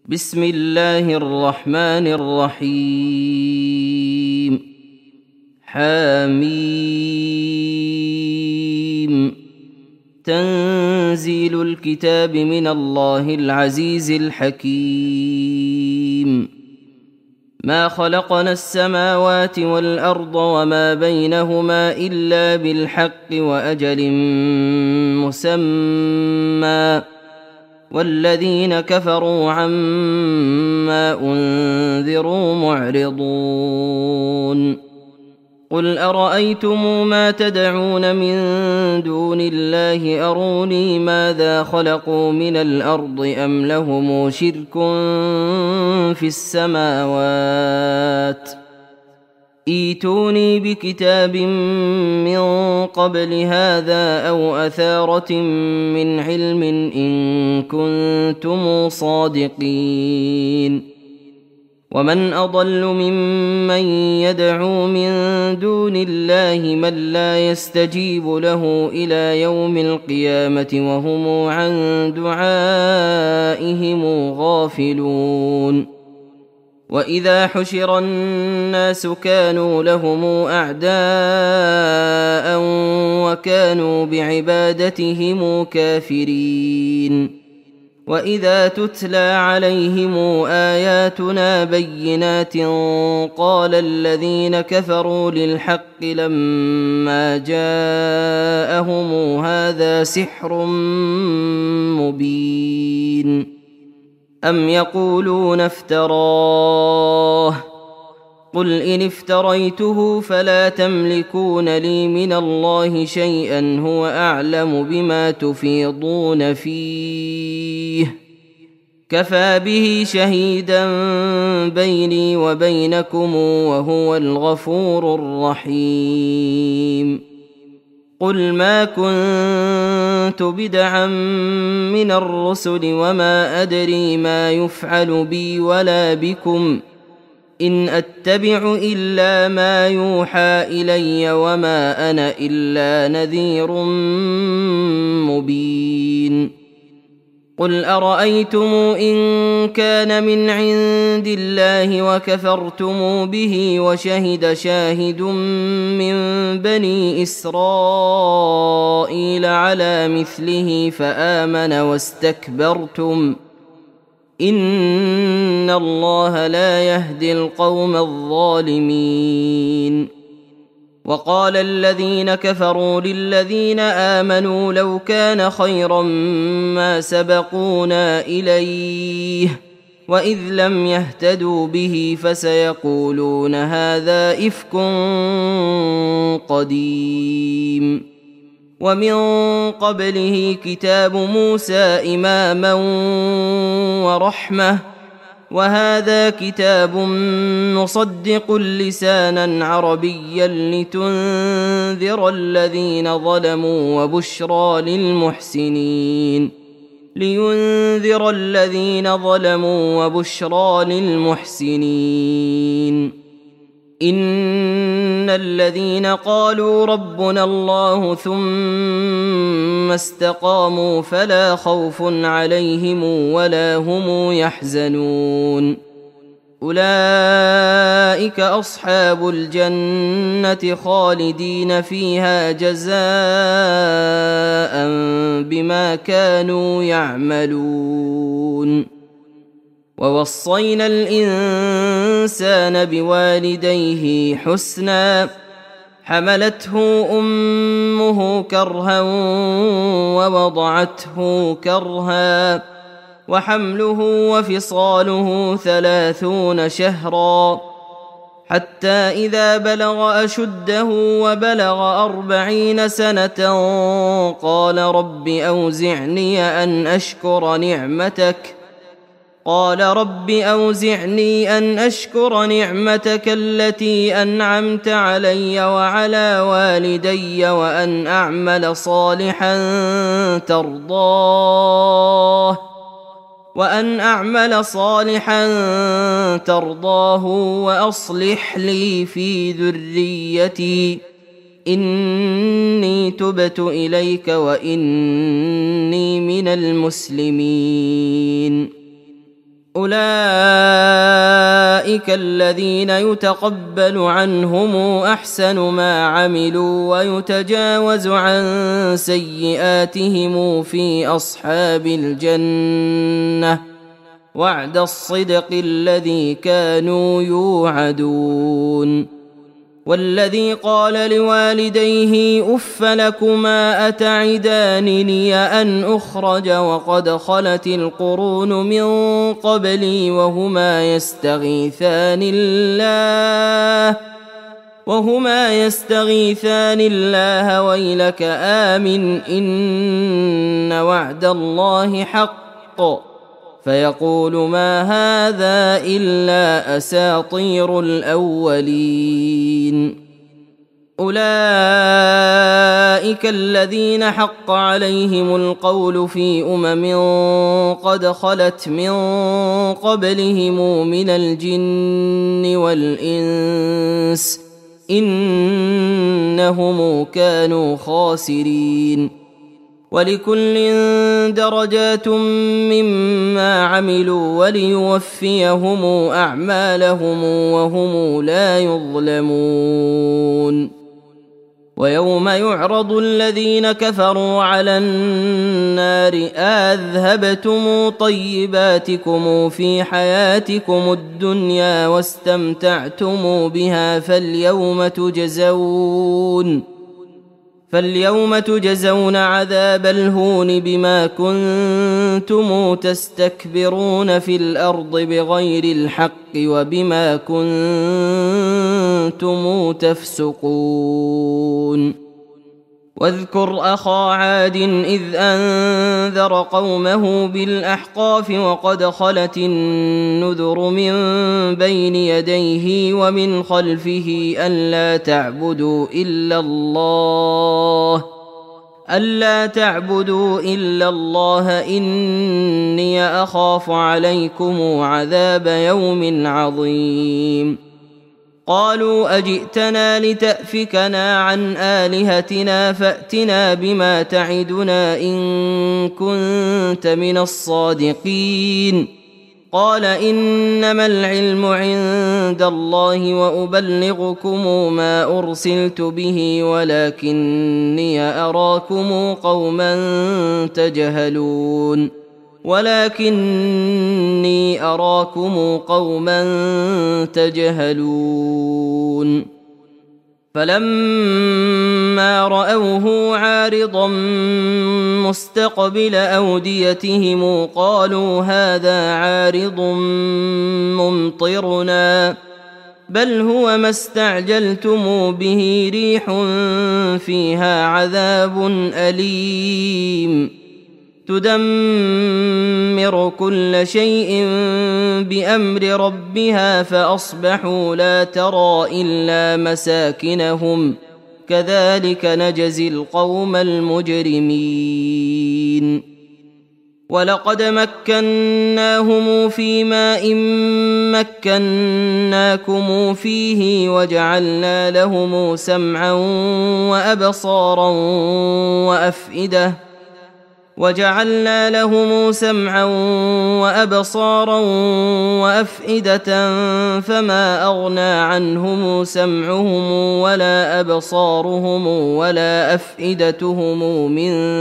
بسم الله الرحمن الرحيم. حميم. تنزيل الكتاب من الله العزيز الحكيم. ما خلقنا السماوات والأرض وما بينهما إلا بالحق وأجل مسمى، والذين كفروا عما أنذروا معرضون. قل أرأيتم ما تدعون من دون الله أروني ماذا خلقوا من الأرض أم لهم شرك في السماوات، ائتوني بكتاب من قبل هذا أو أثارة من علم إن كنتم صادقين. ومن أضل ممن يدعو من دون الله من لا يستجيب له إلى يوم القيامة وهم عن دعائهم غافلون. وإذا حشر الناس كانوا لهم أعداء وكانوا بعبادتهم كافرين. وإذا تتلى عليهم آياتنا بينات قال الذين كفروا للحق لما جاءهم هذا سحر مبين. أم يقولون افتراه، قل إن افتريته فلا تملكون لي من الله شيئا هو أعلم بما تفيضون فيه، كفى به شهيدا بيني وبينكم وهو الغفور الرحيم. قل ما كنت بدعا من الرسل وما أدري ما يفعل بي ولا بكم، إن أتبع إلا ما يوحى إلي وما أنا إلا نذير مبين. قل أرأيتم إن كان من عند الله وكفرتم به وشهد شاهد من بني إسرائيل على مثله فآمن واستكبرتم، إن الله لا يهدي القوم الظالمين. وقال الذين كفروا للذين آمنوا لو كان خيرا ما سبقونا إليه، وإذ لم يهتدوا به فسيقولون هذا إفك قديم. ومن قبله كتاب موسى إماما ورحمة، وهذا كتاب مصدق لسانا عربيا لتنذر الذين ظلموا وبشرى للمحسنين، لينذر الذين ظلموا وبشرى للمحسنين. إن الذين قالوا ربنا الله ثم استقاموا فلا خوف عليهم ولا هم يحزنون، أولئك أصحاب الجنة خالدين فيها جزاء بما كانوا يعملون. ووصينا الإنسان بوالديه حسنا، حملته أمه كرها ووضعته كرها، وحمله وفصاله 30 شهرا، حتى إذا بلغ أشده وبلغ 40 سنة قال رب أوزعني أن أشكر نعمتك التي أنعمت علي وعلى والدي وأن أعمل صالحا ترضاه وأصلح لي في ذريتي إني تبت إليك وإني من المسلمين. أولئك الذين يتقبل عنهم أحسن ما عملوا ويتجاوز عن سيئاتهم في أصحاب الجنة وعد الصدق الذي كانوا يوعدون. والذي قال لوالديه أف لكما أتعدانني أن أخرج وقد خلت القرون من قبلي وهما يستغيثان الله ويلك آمن إن وعد الله حق فيقول ما هذا إلا أساطير الأولين. أولئك الذين حق عليهم القول في قد خلت من قبلهم من الجن والإنس إنهم كانوا خاسرين. ولكل درجات مما عملوا وليوفيهم أعمالهم وهم لا يظلمون. ويوم يعرض الذين كفروا على النار أذهبتم طيباتكم في حياتكم الدنيا واستمتعتم بها فاليوم تجزون عذاب الهون بما كنتم تستكبرون في الأرض بغير الحق وبما كنتم تفسقون. واذكر أخا عاد إذ أنذر قومه بالأحقاف وقد خلت النذر من بين يديه ومن خلفه ألا تعبدوا إلا الله إني أخاف عليكم عذاب يوم عظيم. قالوا أجئتنا لتأفكنا عن آلهتنا فأتنا بما تعدنا إن كنت من الصادقين. قال إنما العلم عند الله وأبلغكم ما أرسلت به ولكني أراكم قوما تجهلون. فلما رأوه عارضا مستقبل أوديتهم قالوا هذا عارض ممطرنا بل هو ما استعجلتم به ريح فيها عذاب أليم تدمر كل شيء بأمر ربها فأصبحوا لا ترى إلا مساكنهم كذلك نجزي القوم المجرمين. ولقد مكناهم في ماء مكناكم فيه وجعلنا لهم سمعا وأبصارا وأفئدة فما أغنى عنهم سمعهم ولا أبصارهم ولا أفئدتهم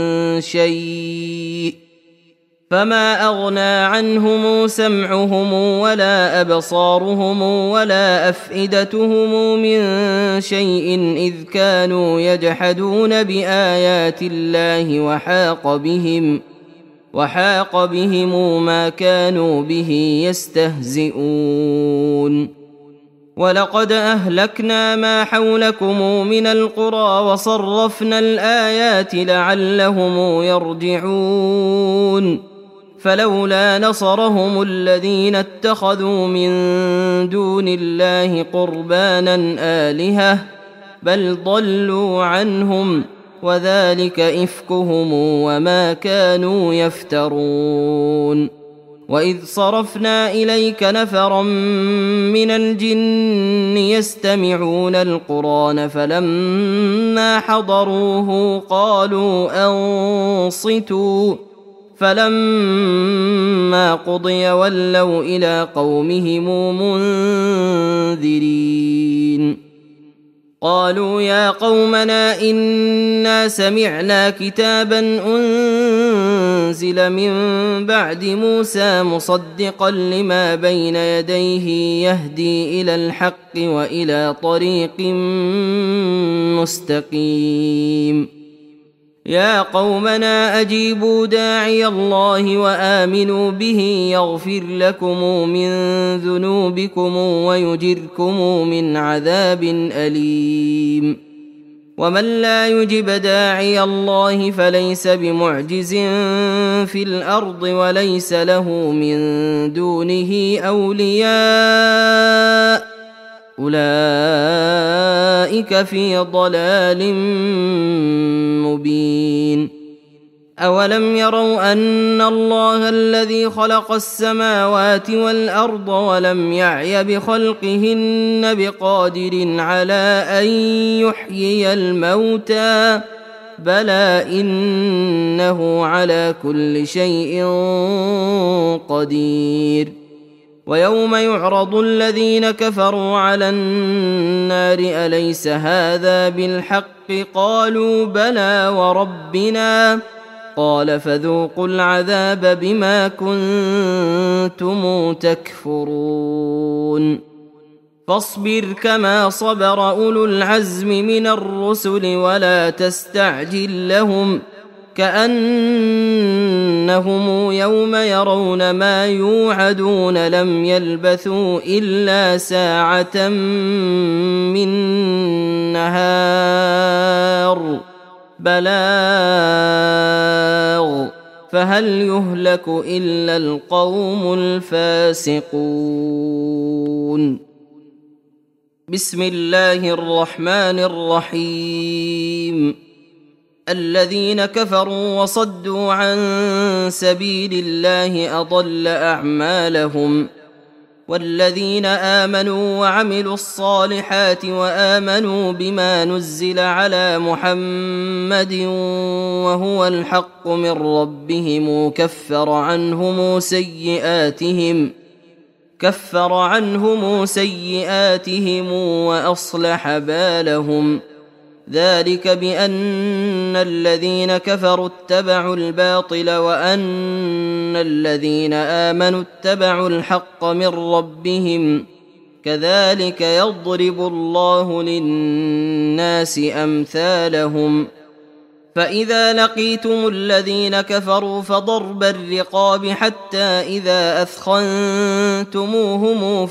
من شيء إذ كانوا يجحدون بآيات الله وحاق بهم ما كانوا به يستهزئون. ولقد أهلكنا ما حولكم من القرى وصرفنا الآيات لعلهم يرجعون. فلولا نصرهم الذين اتخذوا من دون الله قربانا آلهة بل ضلوا عنهم وذلك إفكهم وما كانوا يفترون. وإذ صرفنا إليك نفرا من الجن يستمعون القرآن فلما حضروه قالوا أنصتوا فلما قضي ولوا إلى قومهم منذرين قالوا يا قومنا إنا سمعنا كتابا أنزل من بعد موسى مصدقا لما بين يديه يهدي إلى الحق وإلى طريق مستقيم يا قومنا أجيبوا داعي الله وآمنوا به يغفر لكم من ذنوبكم ويجركم من عذاب أليم ومن لا يجب داعي الله فليس بمعجز في الأرض وليس له من دونه أولياء أولئك في ضلال مبين أولم يروا أن الله الذي خلق السماوات والأرض ولم يعي بخلقهن بقادر على أن يحيي الموتى بلى إنه على كل شيء قدير ويوم يعرض الذين كفروا على النار أليس هذا بالحق قالوا بلى وربنا قال فذوقوا العذاب بما كنتم تكفرون فاصبر كما صبر أولو العزم من الرسل ولا تستعجل لهم كأنهم يوم يرون ما يوعدون لم يلبثوا إلا ساعة من نهار بلاغ فهل يهلك إلا القوم الفاسقون بسم الله الرحمن الرحيم الذين كفروا وصدوا عن سبيل الله أضل أعمالهم والذين آمنوا وعملوا الصالحات وآمنوا بما نزل على محمد وهو الحق من ربهم كفر عنهم سيئاتهم وأصلح بالهم ذلك بأن الذين كفروا اتبعوا الباطل وأن الذين آمنوا اتبعوا الحق من ربهم كذلك يضرب الله للناس أمثالهم فإذا لقيتم الذين كفروا فضرب الرقاب حتى إذا أثخنتموهم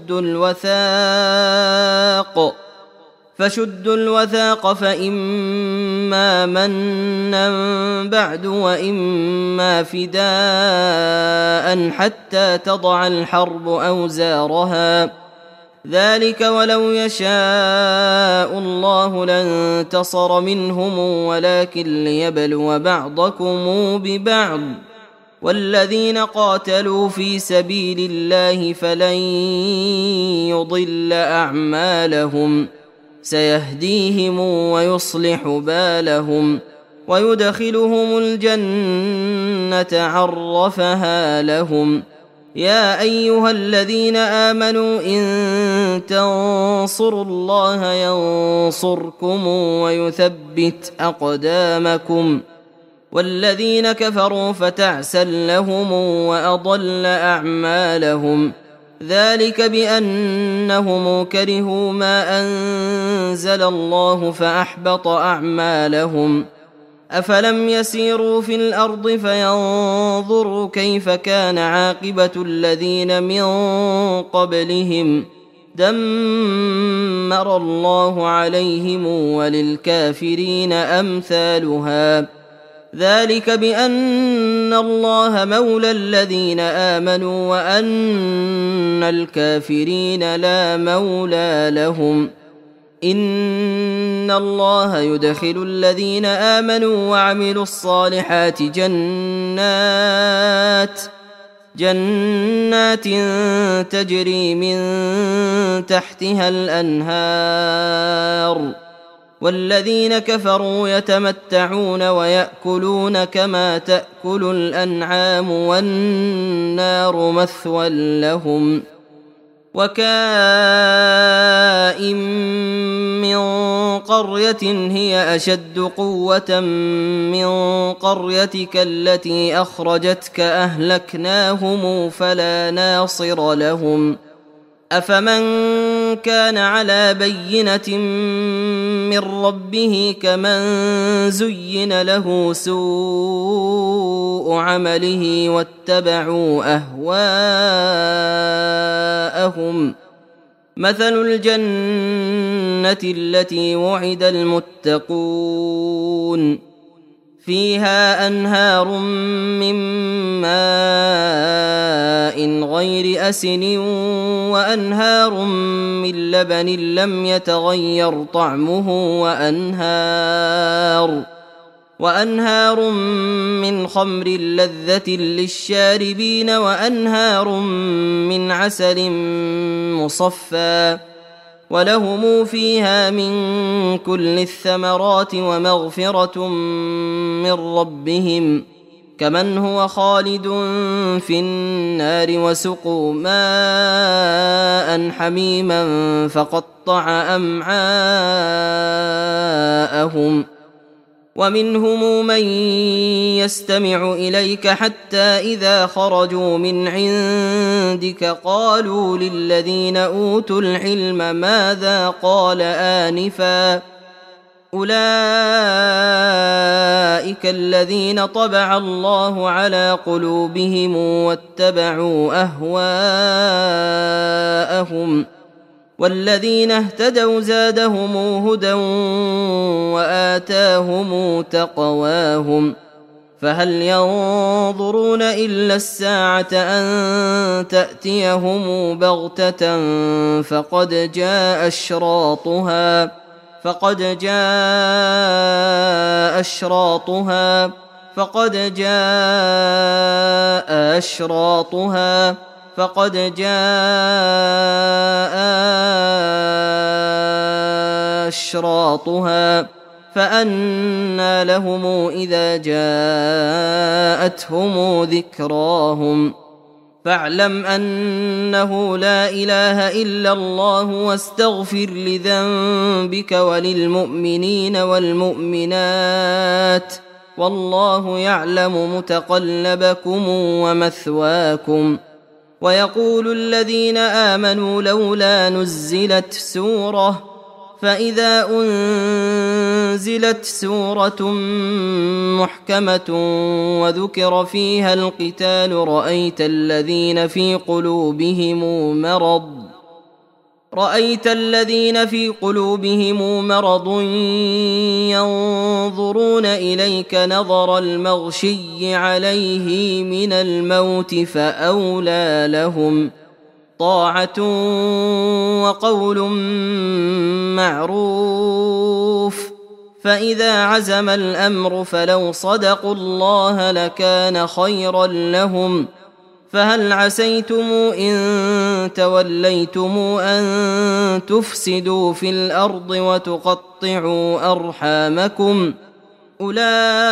فشدوا الوثاق فإما منا بعد وإما فداء حتى تضع الحرب أوزارها ذلك ولو يشاء الله لانتصر منهم ولكن ليبلو بعضكم ببعض والذين قاتلوا في سبيل الله فلن يضل أعمالهم سيهديهم ويصلح بالهم ويدخلهم الجنة عرفها لهم يا أيها الذين آمنوا إن تنصروا الله ينصركم ويثبت أقدامكم والذين كفروا فتعسا لهم وأضل أعمالهم ذلك بأنهم كرهوا ما أنزل الله فأحبط أعمالهم أفلم يسيروا في الأرض فينظروا كيف كان عاقبة الذين من قبلهم دمر الله عليهم وللكافرين أمثالها ذلك بأن الله مولى الذين آمنوا وأن الكافرين لا مولى لهم إن الله يدخل الذين آمنوا وعملوا الصالحات جنات تجري من تحتها الأنهار والذين كفروا يتمتعون ويأكلون كما تأكل الأنعام والنار مثوى لهم وكائن من قرية هي أشد قوة من قريتك التي أخرجتك أهلكناهم فلا ناصر لهم أفمن كان على بينة من ربه كمن زين له سوء عمله واتبعوا أهواءهم مثل الجنة التي وعد المتقون فيها أنهار من ماء غير أسن وأنهار من لبن لم يتغير طعمه وأنهار من خمر لذة للشاربين وأنهار من عسل مصفى ولهم فيها من كل الثمرات ومغفرة من ربهم كمن هو خالد في النار وسقوا ماء حميما فقطع أمعاءهم ومنهم من يستمع إليك حتى إذا خرجوا من عندك قالوا للذين أوتوا العلم ماذا قال آنفا أولئك الذين طبع الله على قلوبهم واتبعوا أهواءهم والذين اهتدوا زادهم هدى وآتاهم تقواهم فهل ينظرون إلا الساعة أن تأتيهم بغتة فقد جاء أشراطها فأنى لهم إذا جاءتهم ذكراهم فاعلم أنه لا إله إلا الله واستغفر لذنبك وللمؤمنين والمؤمنات والله يعلم متقلبكم ومثواكم ويقول الذين آمنوا لولا نزلت سورة فإذا أنزلت سورة محكمة وذكر فيها القتال رأيت الذين في قلوبهم مرض ينظرون إليك نظر المغشي عليه من الموت فأولى لهم طاعة وقول معروف فإذا عزم الأمر فلو صدقوا الله لكان خيرا لهم فهل عسيتم إن توليتم أن تفسدوا في الأرض وتقطعوا أرحامكم أولئك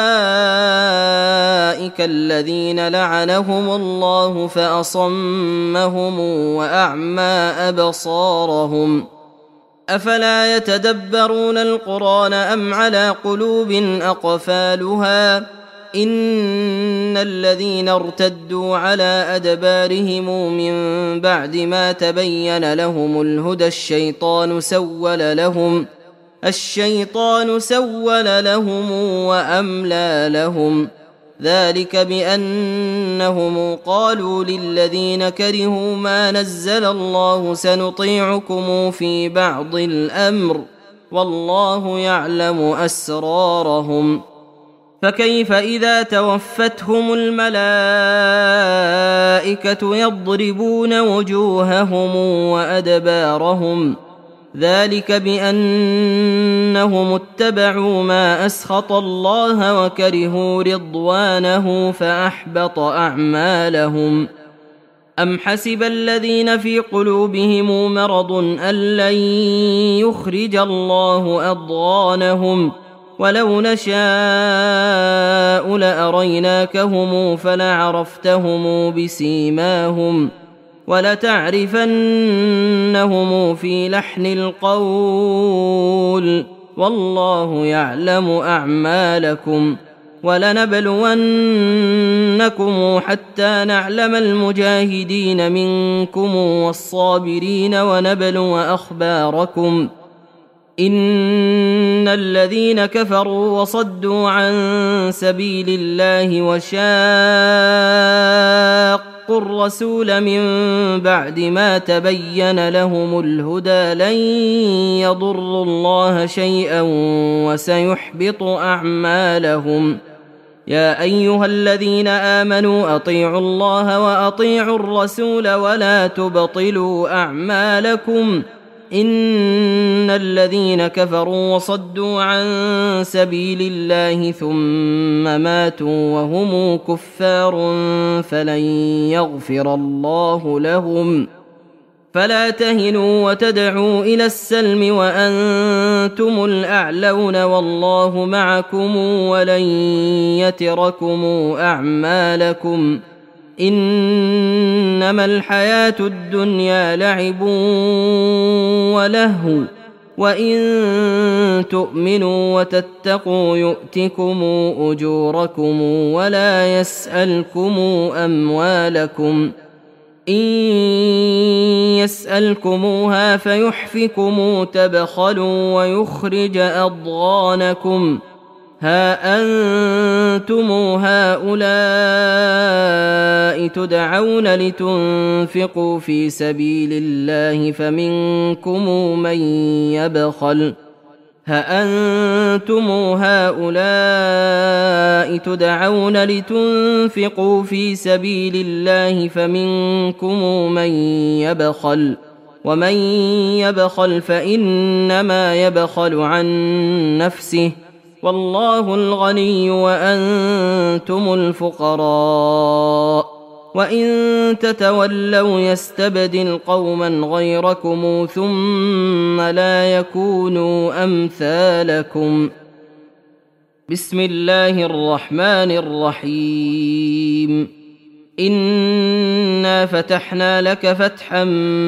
الذين لعنهم الله فأصمهم وأعمى أبصارهم أفلا يتدبرون القرآن أم على قلوب أقفالها إن الذين ارتدوا على أدبارهم من بعد ما تبين لهم الهدى الشيطان سول لهم وأملى لهم ذلك بأنهم قالوا للذين كرهوا ما نزل الله سنطيعكم في بعض الأمر والله يعلم أسرارهم فكيف إذا توفتهم الملائكة يضربون وجوههم وأدبارهم ذلك بأنهم اتبعوا ما أسخط الله وكرهوا رضوانه فأحبط أعمالهم أم حسب الذين في قلوبهم مرض أن لن يخرج الله أضغانهم ولو نشاء لأريناكهم فلعرفتهم بسيماهم ولتعرفنهم في لحن القول والله يعلم أعمالكم ولنبلونكم حتى نعلم المجاهدين منكم والصابرين ونبلو أخباركم إن الذين كفروا وصدوا عن سبيل الله وشاقوا الرسول من بعد ما تبين لهم الهدى لن يضروا الله شيئا وسيحبط أعمالهم يا أيها الذين آمنوا أطيعوا الله وأطيعوا الرسول ولا تبطلوا أعمالكم إن الذين كفروا وصدوا عن سبيل الله ثم ماتوا وهم كفار فلن يغفر الله لهم فلا تهنوا وتدعوا إلى السلم وأنتم الأعلون والله معكم ولن يتركم أعمالكم إنما الحياة الدنيا لعب ولهو وإن تؤمنوا وتتقوا يؤتكم أجوركم ولا يسألكم أموالكم إن يسألكموها فيحفكم تبخلوا ويخرج أضغانكم ها أنتم هؤلاء تدعون لتنفقوا في سبيل الله فمنكم من يبخل ومن يبخل فإنما يبخل عن نفسه والله الغني وأنتم الفقراء وإن تتولوا يستبدل قوما غيركم ثم لا يكونوا أمثالكم بسم الله الرحمن الرحيم إنا فتحنا لك فتحا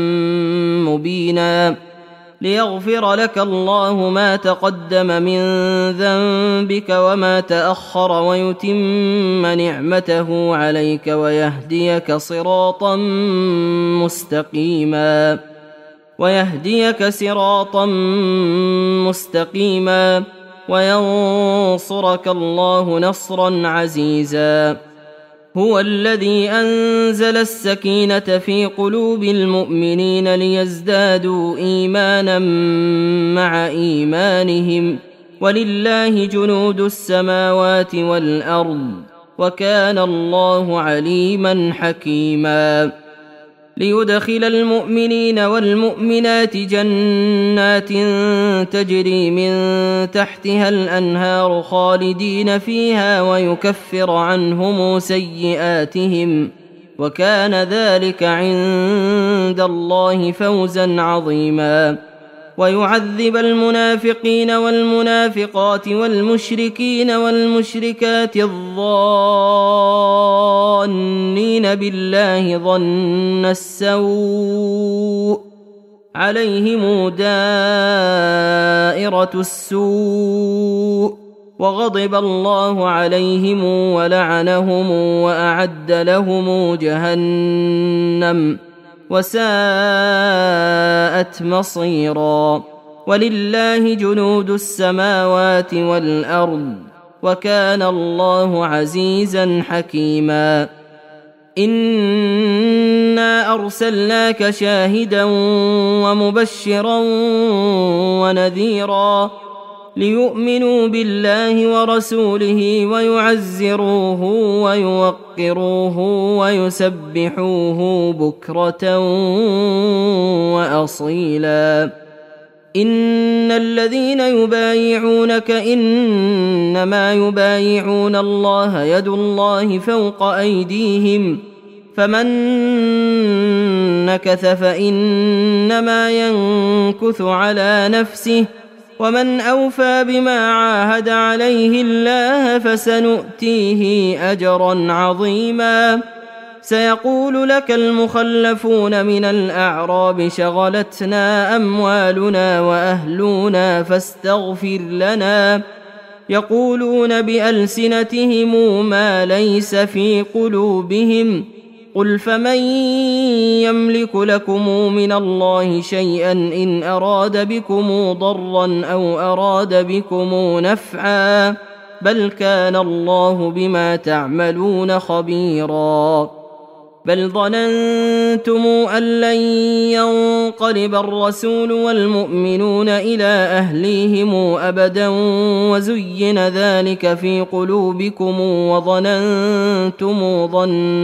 مبينا ليغفر لك الله ما تقدم من ذنبك وما تأخر ويتم نعمته عليك ويهديك صراطا مستقيما وينصرك الله نصرا عزيزا هو الذي أنزل السكينة في قلوب المؤمنين ليزدادوا إيمانا مع إيمانهم ولله جنود السماوات والأرض وكان الله عليما حكيما ليدخل المؤمنين والمؤمنات جنات تجري من تحتها الأنهار خالدين فيها ويكفر عنهم سيئاتهم وكان ذلك عند الله فوزا عظيما ويعذب المنافقين والمنافقات والمشركين والمشركات الظانين بالله ظن السوء عليهم دائرة السوء وغضب الله عليهم ولعنهم وأعد لهم جهنم وساءت مصيرا ولله جنود السماوات والأرض وكان الله عزيزا حكيما إنا أرسلناك شاهدا ومبشرا ونذيرا ليؤمنوا بالله ورسوله ويعزروه ويوقروه ويسبحوه بكرة وأصيلا إن الذين يبايعونك إنما يبايعون الله يد الله فوق أيديهم فمن نكث فإنما ينكث على نفسه ومن أوفى بما عاهد عليه الله فسنؤتيه أجرا عظيما. سيقول لك المخلفون من الأعراب شغلتنا أموالنا وأهلنا فاستغفر لنا، يقولون بألسنتهم ما ليس في قلوبهم، قل فمن يملك لكم من الله شيئا إن أراد بكم ضرا أو أراد بكم نفعا، بل كان الله بما تعملون خبيرا. بل ظننتم أن لن ينقلب الرسول والمؤمنون إلى أهليهم أبدا وزين ذلك في قلوبكم وظننتم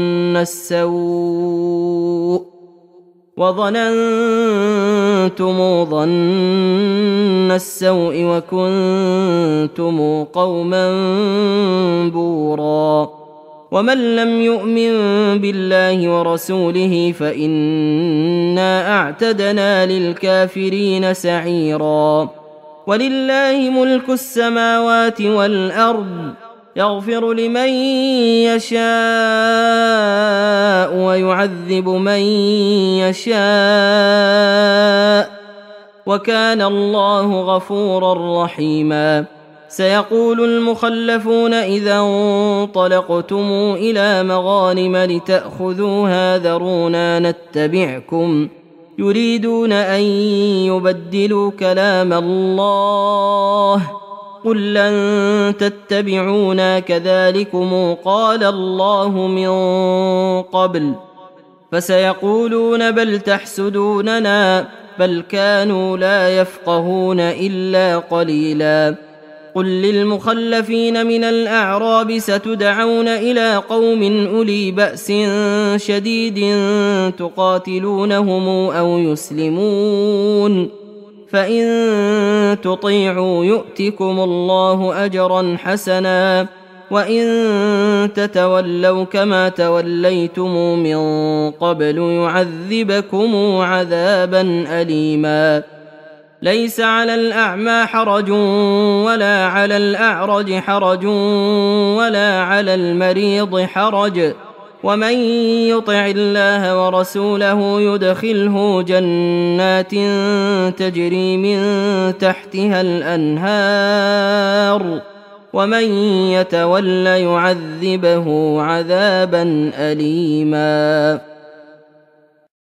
ظن السوء وكنتم قوما بورا. ومن لم يؤمن بالله ورسوله فإنا أعتدنا للكافرين سعيرا. ولله ملك السماوات والأرض، يغفر لمن يشاء ويعذب من يشاء، وكان الله غفورا رحيما. سيقول المخلفون إذا انطلقتم إلى مغانم لتأخذوها ذرونا نتبعكم، يريدون أن يبدلوا كلام الله، قل لن تتبعونا كذلكم قال الله من قبل. فسيقولون بل تحسدوننا، بل كانوا لا يفقهون إلا قليلا. قل للمخلفين من الأعراب ستدعون إلى قوم أولي بأس شديد تقاتلونهم أو يسلمون، فإن تطيعوا يؤتكم الله أجرا حسنا، وإن تتولوا كما توليتم من قبل يعذبكم عذابا أليما. ليس على الأعمى حرج ولا على الأعرج حرج ولا على المريض حرج، ومن يطع الله ورسوله يدخله جنات تجري من تحتها الأنهار، ومن يتول يعذبه عذابا أليما.